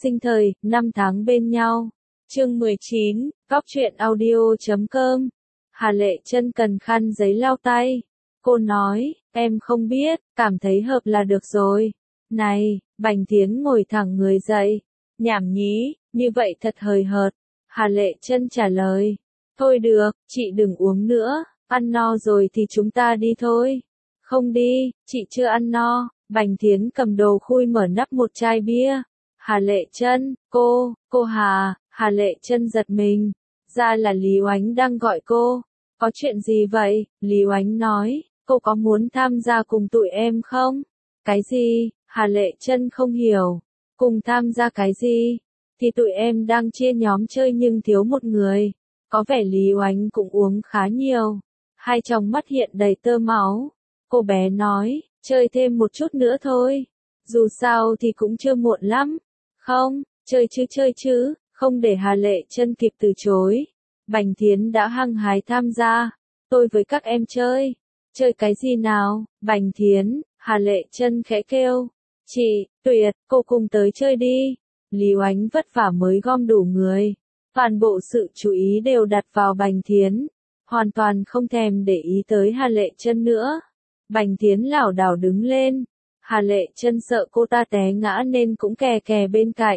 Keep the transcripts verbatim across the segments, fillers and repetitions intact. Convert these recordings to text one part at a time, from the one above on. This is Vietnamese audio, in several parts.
sinh thời, năm tháng bên nhau. Chương mười chín, Góc truyện audio chấm com. Hà Lệ Chân cần khăn giấy lau tay. Cô nói, em không biết, cảm thấy hợp là được rồi. Này, Bành Thiến ngồi thẳng người dậy. Nhảm nhí, như vậy thật hời hợt. Hà Lệ Chân trả lời. Thôi được, chị đừng uống nữa, ăn no rồi thì chúng ta đi thôi. Không đi, chị chưa ăn no. Bành Thiến cầm đồ khui mở nắp một chai bia. Hà Lệ Chân, cô, cô Hà, Hà Lệ Chân giật mình. Ra là Lý Oánh đang gọi cô. Có chuyện gì vậy? Lý Oánh nói, cô có muốn tham gia cùng tụi em không? Cái gì? Hà Lệ Chân không hiểu. Cùng tham gia cái gì? Thì tụi em đang chia nhóm chơi nhưng thiếu một người. Có vẻ Lý Oánh cũng uống khá nhiều. Hai tròng mắt hiện đầy tơ máu. Cô bé nói, chơi thêm một chút nữa thôi. Dù sao thì cũng chưa muộn lắm. Không, chơi chứ chơi chứ, không để Hà Lệ Chân kịp từ chối. Bành Thiến đã hăng hái tham gia. Tôi với các em chơi. Chơi cái gì nào? Bành Thiến, Hà Lệ Chân khẽ kêu. Chị, Tuyệt, cô cùng tới chơi đi. Lý Oánh vất vả mới gom đủ người. Toàn bộ sự chú ý đều đặt vào Bành Thiến. Hoàn toàn không thèm để ý tới Hà Lệ Chân nữa. Bành Thiến lảo đảo đứng lên. Hà Lệ Chân sợ cô ta té ngã nên cũng kè kè bên cạnh.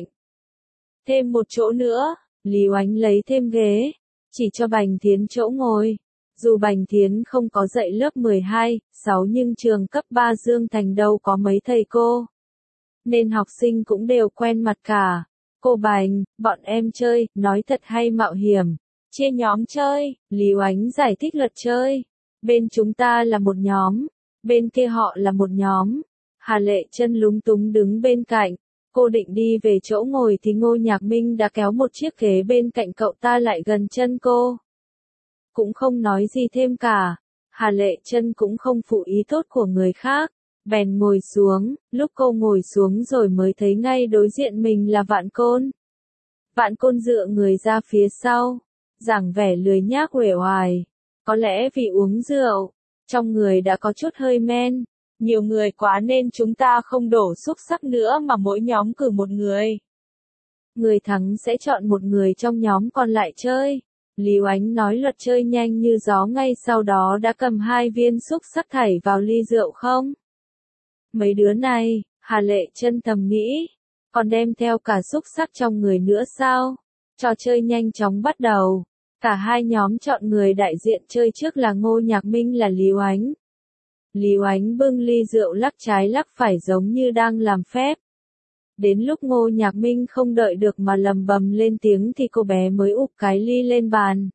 Thêm một chỗ nữa, Lý Oánh lấy thêm ghế, chỉ cho Bành Thiến chỗ ngồi. Dù Bành Thiến không có dạy lớp mười hai, sáu nhưng trường cấp ba Dương Thành đâu có mấy thầy cô. Nên học sinh cũng đều quen mặt cả. Cô Bành, bọn em chơi, nói thật hay mạo hiểm. Chia nhóm chơi, Lý Oánh giải thích luật chơi. Bên chúng ta là một nhóm, bên kia họ là một nhóm. Hà Lệ Chân lúng túng đứng bên cạnh. Cô định đi về chỗ ngồi thì Ngô Nhạc Minh đã kéo một chiếc ghế bên cạnh cậu ta lại gần chân cô. Cũng không nói gì thêm cả. Hà Lệ Chân cũng không phụ ý tốt của người khác. Bèn ngồi xuống, lúc cô ngồi xuống rồi mới thấy ngay đối diện mình là Vạn Côn. Vạn Côn dựa người ra phía sau, dáng vẻ lười nhác uể oải. Có lẽ vì uống rượu, trong người đã có chút hơi men. Nhiều người quá nên chúng ta không đổ xúc xắc nữa mà mỗi nhóm cử một người. Người thắng sẽ chọn một người trong nhóm còn lại chơi. Lý Oánh nói luật chơi nhanh như gió, ngay sau đó đã cầm hai viên xúc xắc thảy vào ly rượu không. Mấy đứa này, Hà Lệ Chân thầm nghĩ, còn đem theo cả xúc xắc trong người nữa sao? Trò chơi nhanh chóng bắt đầu. Cả hai nhóm chọn người đại diện chơi trước là Ngô Nhạc Minh là Lý Oánh. Lý Oánh bưng ly rượu lắc trái lắc phải giống như đang làm phép. Đến lúc Ngô Nhạc Minh không đợi được mà lầm bầm lên tiếng thì cô bé mới úp cái ly lên bàn.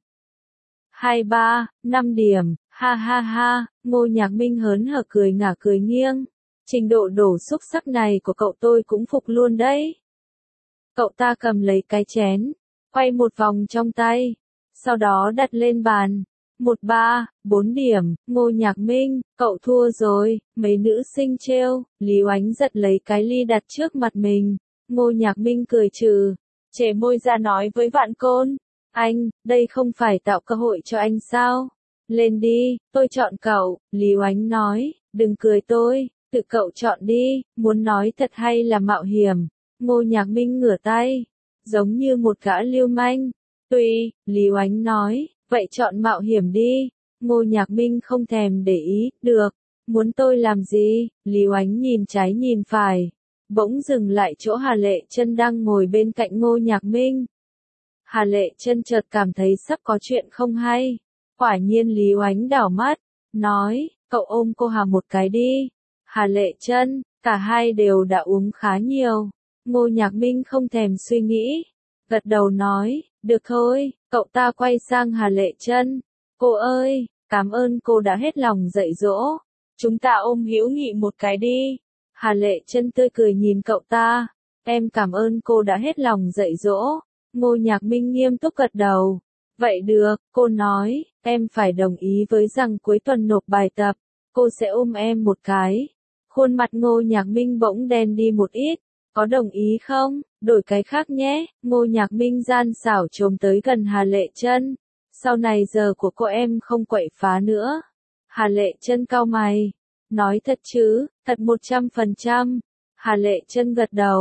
Hai ba, năm điểm, ha ha ha, Ngô Nhạc Minh hớn hở cười ngả cười nghiêng. Trình độ đổ xúc xắc này của cậu tôi cũng phục luôn đấy. Cậu ta cầm lấy cái chén, quay một vòng trong tay, sau đó đặt lên bàn. Một ba, bốn điểm, Ngô Nhạc Minh, cậu thua rồi, mấy nữ sinh trêu. Lý Oánh giật lấy cái ly đặt trước mặt mình. Ngô Nhạc Minh cười trừ, chề môi ra nói với Vạn Côn, anh, đây không phải tạo cơ hội cho anh sao? Lên đi, tôi chọn cậu. Lý Oánh nói, đừng cười tôi, tự cậu chọn đi, muốn nói thật hay là mạo hiểm. Ngô Nhạc Minh ngửa tay, giống như một gã lưu manh. Tùy, Lý Oánh nói. Vậy chọn mạo hiểm đi. Ngô Nhạc Minh không thèm để ý, được. Muốn tôi làm gì? Lý Oánh nhìn trái nhìn phải. Bỗng dừng lại chỗ Hà Lệ Chân đang ngồi bên cạnh Ngô Nhạc Minh. Hà Lệ Chân chợt cảm thấy sắp có chuyện không hay. Quả nhiên Lý Oánh đảo mắt, nói, cậu ôm cô Hà một cái đi. Hà Lệ Chân, cả hai đều đã uống khá nhiều. Ngô Nhạc Minh không thèm suy nghĩ, gật đầu nói, được thôi. Cậu ta quay sang Hà Lệ Chân, cô ơi, cảm ơn cô đã hết lòng dạy dỗ. Chúng ta ôm hữu nghị một cái đi. Hà Lệ Chân tươi cười nhìn cậu ta, em cảm ơn cô đã hết lòng dạy dỗ. Ngô Nhạc Minh nghiêm túc gật đầu. Vậy được, cô nói, em phải đồng ý với rằng cuối tuần nộp bài tập, cô sẽ ôm em một cái. Khuôn mặt Ngô Nhạc Minh bỗng đen đi một ít. Có đồng ý không? Đổi cái khác nhé. Ngô Nhạc Minh gian xảo trồm tới gần Hà Lệ Chân. Sau này giờ của cô em không quậy phá nữa. Hà Lệ Chân cau mày. Nói thật chứ, thật một trăm phần trăm. Hà Lệ Chân gật đầu.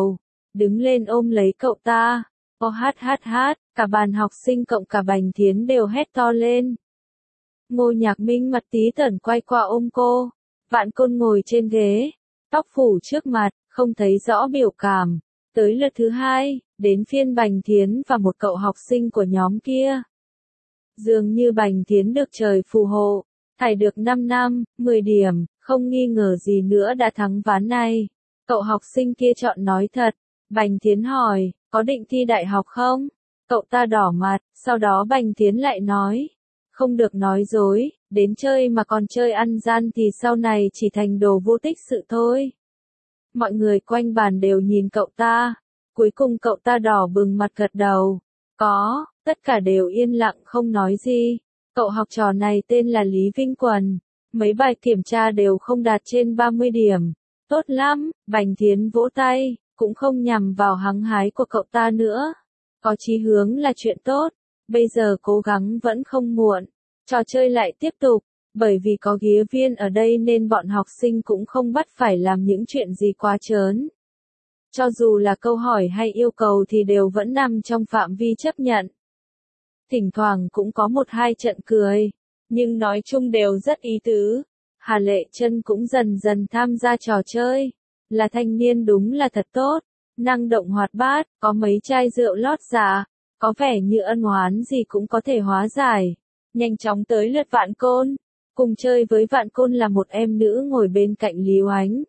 đứng lên ôm lấy cậu ta. Ô hát hát hát, cả bàn học sinh cộng cả Bành Thiến đều hét to lên. Ngô Nhạc Minh mặt tí tẩn quay qua ôm cô. Vạn Côn ngồi trên ghế, tóc phủ trước mặt, không thấy rõ biểu cảm. Tới lượt thứ hai, đến phiên Bành Thiến và một cậu học sinh của nhóm kia. Dường như Bành Thiến được trời phù hộ, thải được năm năm, mười điểm, không nghi ngờ gì nữa đã thắng ván này. Cậu học sinh kia chọn nói thật. Bành Thiến hỏi, có định thi đại học không? Cậu ta đỏ mặt, sau đó Bành Thiến lại nói. Không được nói dối, đến chơi mà còn chơi ăn gian thì sau này chỉ thành đồ vô tích sự thôi. Mọi người quanh bàn đều nhìn cậu ta. Cuối cùng cậu ta đỏ bừng mặt gật đầu. Có, tất cả đều yên lặng không nói gì. Cậu học trò này tên là Lý Vinh Quần. Mấy bài kiểm tra đều không đạt trên ba mươi điểm. Tốt lắm, Bành Thiến vỗ tay, cũng không nhằm vào hăng hái của cậu ta nữa. Có chí hướng là chuyện tốt, bây giờ cố gắng vẫn không muộn. Trò chơi lại tiếp tục, bởi vì có ghía viên ở đây nên bọn học sinh cũng không bắt phải làm những chuyện gì quá trớn. Cho dù là câu hỏi hay yêu cầu thì đều vẫn nằm trong phạm vi chấp nhận. Thỉnh thoảng cũng có một hai trận cười, nhưng nói chung đều rất ý tứ. Hà Lệ Chân cũng dần dần tham gia trò chơi. Là thanh niên đúng là thật tốt, năng động hoạt bát, có mấy chai rượu lót dạ, có vẻ như ân oán gì cũng có thể hóa giải. Nhanh chóng tới lượt Vạn Côn. Cùng chơi với Vạn Côn là một em nữ ngồi bên cạnh Lý Oánh.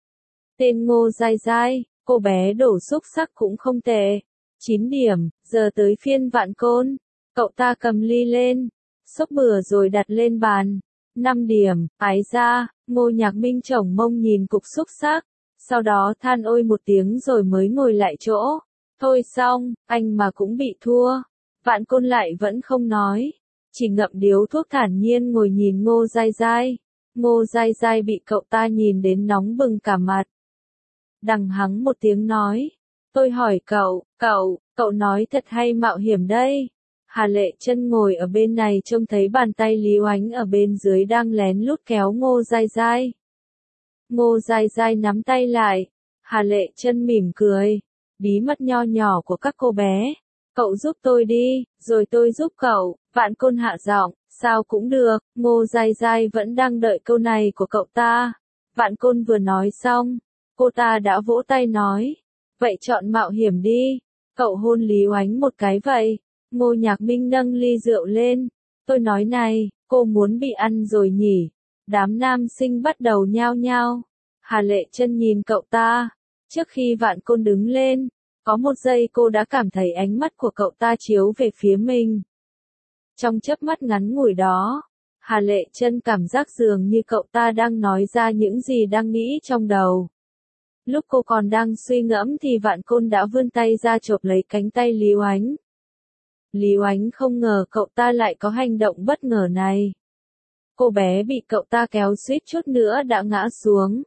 Tên Ngô Giai Giai, cô bé đổ xúc sắc cũng không tệ. chín điểm, giờ tới phiên Vạn Côn. Cậu ta cầm ly lên, xốc bừa rồi đặt lên bàn. năm điểm, ái ra, Ngô Nhạc Minh chổng mông nhìn cục xúc sắc. Sau đó than ôi một tiếng rồi mới ngồi lại chỗ. Thôi xong, anh mà cũng bị thua. Vạn Côn lại vẫn không nói. Chỉ ngậm điếu thuốc thản nhiên ngồi nhìn Ngô Giai Giai. Ngô Giai Giai bị cậu ta nhìn đến nóng bừng cả mặt. Đằng hắng một tiếng nói. Tôi hỏi cậu, cậu, cậu nói thật hay mạo hiểm đây? Hà Lệ Chân ngồi ở bên này trông thấy bàn tay Lý Oánh ở bên dưới đang lén lút kéo Ngô Giai Giai. Ngô Giai Giai nắm tay lại. Hà Lệ Chân mỉm cười. Bí mật nho nhỏ của các cô bé. Cậu giúp tôi đi, rồi tôi giúp cậu. Vạn Côn hạ giọng, sao cũng được. Ngô Giai Giai vẫn đang đợi câu này của cậu ta. Vạn Côn vừa nói xong, cô ta đã vỗ tay nói. Vậy chọn mạo hiểm đi. Cậu hôn Lý Oánh một cái vậy. Ngô Nhạc Minh nâng ly rượu lên. Tôi nói này, cô muốn bị ăn rồi nhỉ? Đám nam sinh bắt đầu nhao nhao. Hà Lệ Chân nhìn cậu ta. Trước khi Vạn Côn đứng lên, có một giây cô đã cảm thấy ánh mắt của cậu ta chiếu về phía mình. Trong chớp mắt ngắn ngủi đó, Hà Lệ Chân cảm giác dường như cậu ta đang nói ra những gì đang nghĩ trong đầu. Lúc cô còn đang suy ngẫm thì Vạn Côn đã vươn tay ra chộp lấy cánh tay Lý Oánh. Lý Oánh không ngờ cậu ta lại có hành động bất ngờ này. Cô bé bị cậu ta kéo suýt chút nữa đã ngã xuống.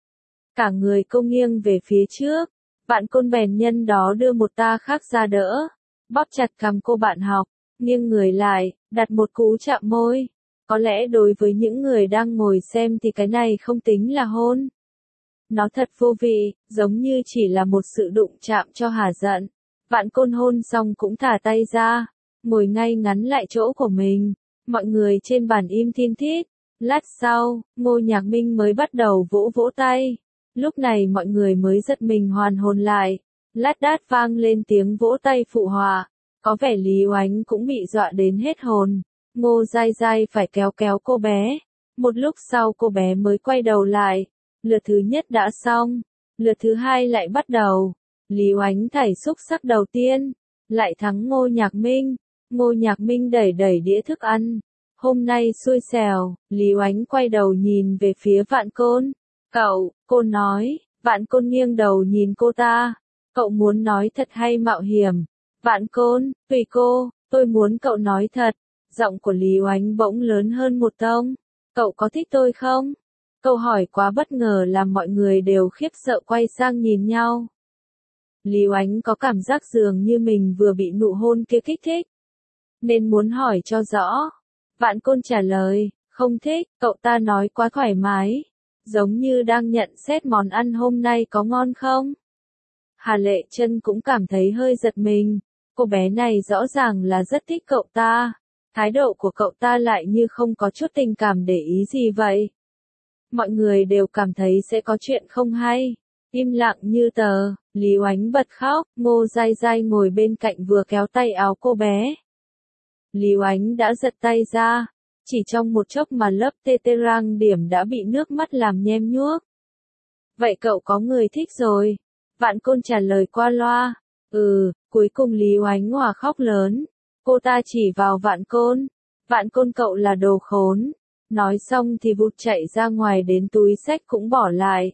Cả người cô nghiêng về phía trước. Vạn Côn bèn nhân đó đưa một ta khác ra đỡ. Bóp chặt cằm cô bạn học. Nghiêng người lại, đặt một cú chạm môi. Có lẽ đối với những người đang ngồi xem thì cái này không tính là hôn. Nó thật vô vị, giống như chỉ là một sự đụng chạm cho hả giận. Vạn Côn hôn xong cũng thả tay ra, ngồi ngay ngắn lại chỗ của mình. Mọi người trên bàn im thiên thít. Lát sau, Ngô Nhạc Minh mới bắt đầu vỗ vỗ tay. Lúc này mọi người mới giật mình hoàn hồn lại. Lát đát vang lên tiếng vỗ tay phụ họa. Có vẻ Lý Oánh cũng bị dọa đến hết hồn. Ngô Giai Giai phải kéo kéo cô bé. Một lúc sau cô bé mới quay đầu lại. Lượt thứ nhất đã xong. Lượt thứ hai lại bắt đầu. Lý Oánh thảy xúc sắc đầu tiên. Lại thắng Ngô Nhạc Minh. Ngô Nhạc Minh đẩy đẩy đĩa thức ăn. Hôm nay xui xẻo. Lý Oánh quay đầu nhìn về phía Vạn Côn. Cậu, cô nói. Vạn Côn nghiêng đầu nhìn cô ta. Cậu muốn nói thật hay mạo hiểm? Vạn Côn, tùy cô, tôi muốn cậu nói thật. Giọng của Lý Oánh bỗng lớn hơn một tông. Cậu có thích tôi không? Câu hỏi quá bất ngờ làm mọi người đều khiếp sợ quay sang nhìn nhau. Lý Oánh có cảm giác dường như mình vừa bị nụ hôn kia kích thích. Nên muốn hỏi cho rõ. Vạn Côn trả lời, không thích, cậu ta nói quá thoải mái. Giống như đang nhận xét món ăn hôm nay có ngon không? Hà Lệ Chân cũng cảm thấy hơi giật mình, cô bé này rõ ràng là rất thích cậu ta, thái độ của cậu ta lại như không có chút tình cảm để ý gì vậy. Mọi người đều cảm thấy sẽ có chuyện không hay. Im lặng như tờ, Lý Oánh bật khóc, Ngô Giai Giai ngồi bên cạnh vừa kéo tay áo cô bé. Lý Oánh đã giật tay ra, chỉ trong một chốc mà lớp tê tê rang điểm đã bị nước mắt làm nhem nhuốc. Vậy cậu có người thích rồi? Vạn Côn trả lời qua loa. Ừ, cuối cùng Lý Oánh hòa khóc lớn. Cô ta chỉ vào Vạn Côn. Vạn Côn cậu là đồ khốn. Nói xong thì vụt chạy ra ngoài đến túi xách cũng bỏ lại.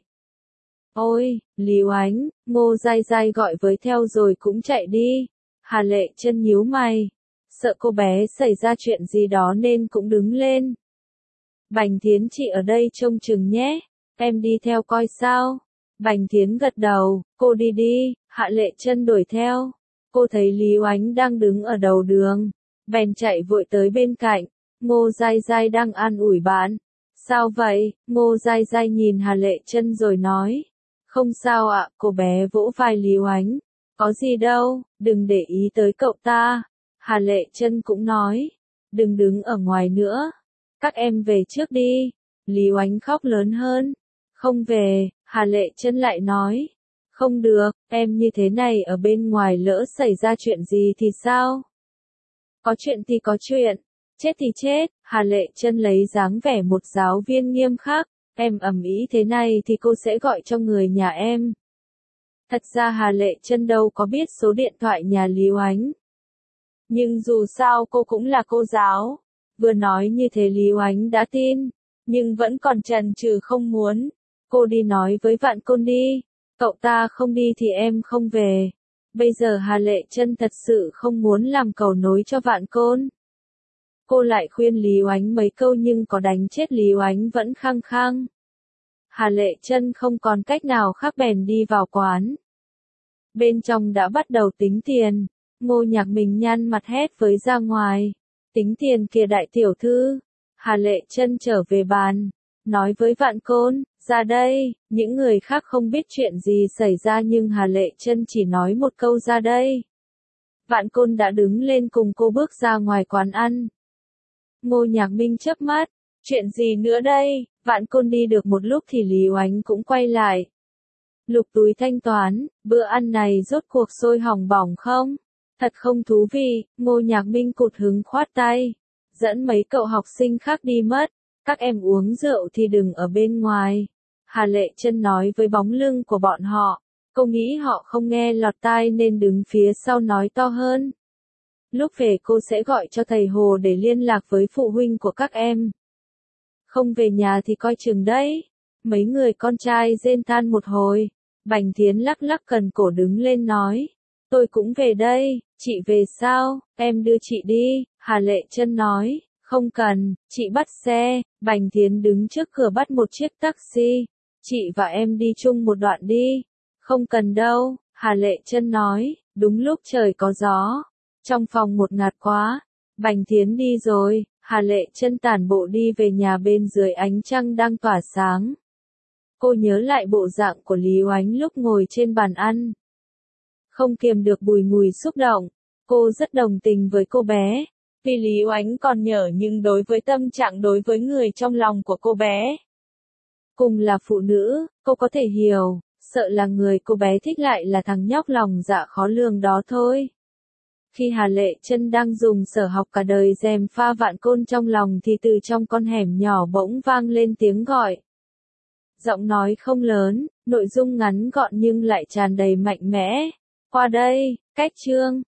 Ôi, Lý Oánh, Ngô Giai Giai gọi với theo rồi cũng chạy đi. Hà Lệ Chân nhíu mày. Sợ cô bé xảy ra chuyện gì đó nên cũng đứng lên. Bành Thiến chị ở đây trông chừng nhé. Em đi theo coi sao. Bành Thiến gật đầu, cô đi đi, Hạ Lệ Chân đuổi theo. Cô thấy Lý Oánh đang đứng ở đầu đường, bèn chạy vội tới bên cạnh. Ngô Giai Giai đang an ủi bạn. Sao vậy? Ngô Giai Giai nhìn Hà Lệ Chân rồi nói. Không sao ạ, cô bé vỗ vai Lý Oánh. Có gì đâu, đừng để ý tới cậu ta. Hà Lệ Chân cũng nói. Đừng đứng ở ngoài nữa. Các em về trước đi. Lý Oánh khóc lớn hơn. Không về, Hà Lệ Chân lại nói. Không được, em như thế này ở bên ngoài lỡ xảy ra chuyện gì thì sao? Có chuyện thì có chuyện, chết thì chết. Hà Lệ Chân lấy dáng vẻ một giáo viên nghiêm khắc. Em ầm ĩ thế này thì cô sẽ gọi cho người nhà em. Thật ra Hà Lệ Chân đâu có biết số điện thoại nhà Lý Oánh. Nhưng dù sao cô cũng là cô giáo. Vừa nói như thế Lý Oánh đã tin, nhưng vẫn còn chần chừ không muốn. Cô đi nói với Vạn Côn đi. Cậu ta không đi thì em không về. Bây giờ Hà Lệ Chân thật sự không muốn làm cầu nối cho Vạn Côn. Cô lại khuyên Lý Oánh mấy câu nhưng có đánh chết Lý Oánh vẫn khăng khăng. Hà Lệ Chân không còn cách nào khác bèn đi vào quán. Bên trong đã bắt đầu tính tiền. Ngô Nhạc Mình nhăn mặt hét với ra ngoài. Tính tiền kìa đại tiểu thư. Hà Lệ Chân trở về bàn, nói với Vạn Côn, ra đây. Những người khác không biết chuyện gì xảy ra nhưng Hà Lệ Chân chỉ nói một câu ra đây. Vạn Côn đã đứng lên cùng cô bước ra ngoài quán ăn. Ngô Nhạc Minh chớp mắt, chuyện gì nữa đây? Vạn Côn đi được một lúc thì Lý Oánh cũng quay lại. Lục túi thanh toán, bữa ăn này rốt cuộc sôi hỏng bỏng không? Thật không thú vị. Ngô Nhạc Minh cụt hứng khoát tay, dẫn mấy cậu học sinh khác đi mất. Các em uống rượu thì đừng ở bên ngoài. Hà Lệ Chân nói với bóng lưng của bọn họ. Cô nghĩ họ không nghe lọt tai nên đứng phía sau nói to hơn. Lúc về cô sẽ gọi cho thầy Hồ để liên lạc với phụ huynh của các em. Không về nhà thì coi chừng đấy. Mấy người con trai rên than một hồi. Bành Thiến lắc lắc cần cổ đứng lên nói. Tôi cũng về đây. Chị về sao? Em đưa chị đi. Hà Lệ Chân nói. Không cần, chị bắt xe. Bành Thiến đứng trước cửa bắt một chiếc taxi. Chị và em đi chung một đoạn đi. Không cần đâu. Hà Lệ Chân nói. Đúng lúc trời có gió. Trong phòng một ngạt quá. Bành Thiến đi rồi. Hà Lệ Chân tản bộ đi về nhà bên dưới ánh trăng đang tỏa sáng. Cô nhớ lại bộ dạng của Lý Oánh lúc ngồi trên bàn ăn. Không kiềm được bùi ngùi xúc động. Cô rất đồng tình với cô bé. Vì Lý Oánh còn nhỏ nhưng đối với tâm trạng đối với người trong lòng của cô bé. Cùng là phụ nữ, cô có thể hiểu, sợ là người cô bé thích lại là thằng nhóc lòng dạ khó lường đó thôi. Khi Hà Lệ Chân đang dùng sở học cả đời dèm pha Vạn Côn trong lòng thì từ trong con hẻm nhỏ bỗng vang lên tiếng gọi. Giọng nói không lớn, nội dung ngắn gọn nhưng lại tràn đầy mạnh mẽ. Qua đây, cách chương.